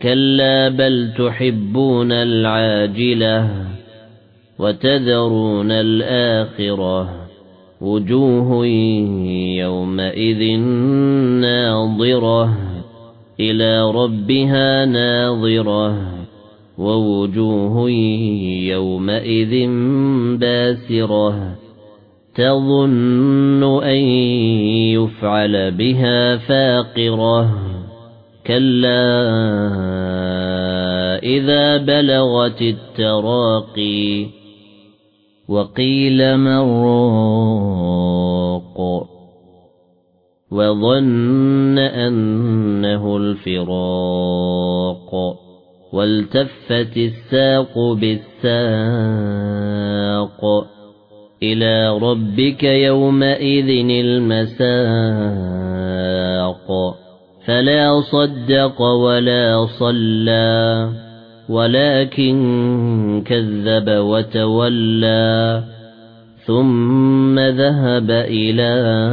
كلا بل تحبون العاجلة وتذرون الآخرة وجوه يومئذ ناظرة إلى ربها ناظرة ووجوه يومئذ باسرة تظن أن يفعل بها فاقرة كلا إذا بلغت التراقي وقيل من راق وظن أنه الفراق والتفت الساق بالساق إلى ربك يومئذ المساق فلا صدق ولا صلى ولكن كذب وتولى ثم ذهب إلى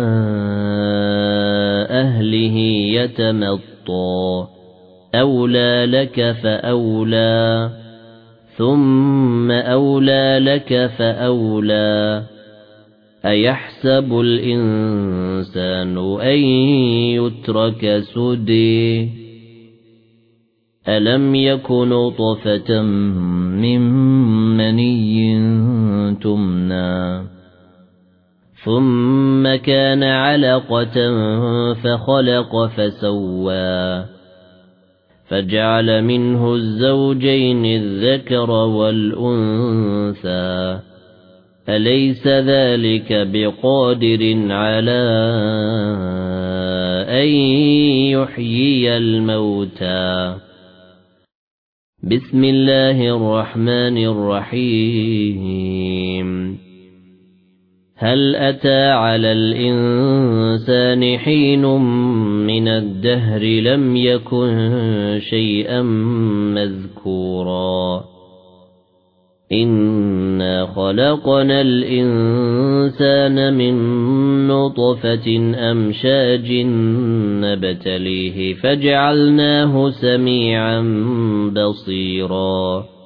أهله يتمطى أولى لك فأولى ثم أولى لك فأولى أيحسب الإنسان أن يترك سدى ألم يكن نطفة من مني تمنى ثم كان علقة فخلق فسوى فجعل منه الزوجين الذكر والأنثى أليس ذلك بقادر على أن يحيي الموتى بسم الله الرحمن الرحيم هل أتى على الإنسان حين من الدهر لم يكن شيئا مذكورا إنا خلقنا الإنسان من نطفة أمشاج نبتليه فجعلناه سميعا بصيرا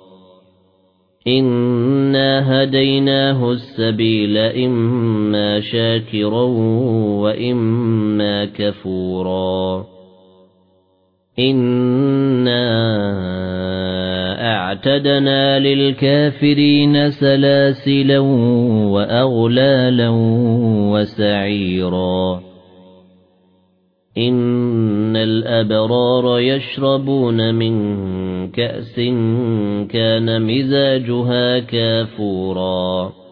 إنا هديناه السبيل إما شاكرا وإما كفورا إنا أعتدنا للكافرين سلاسلا وأغلالا وسعيرا إن الأبرار يشربون من كأس كان مزاجها كافورا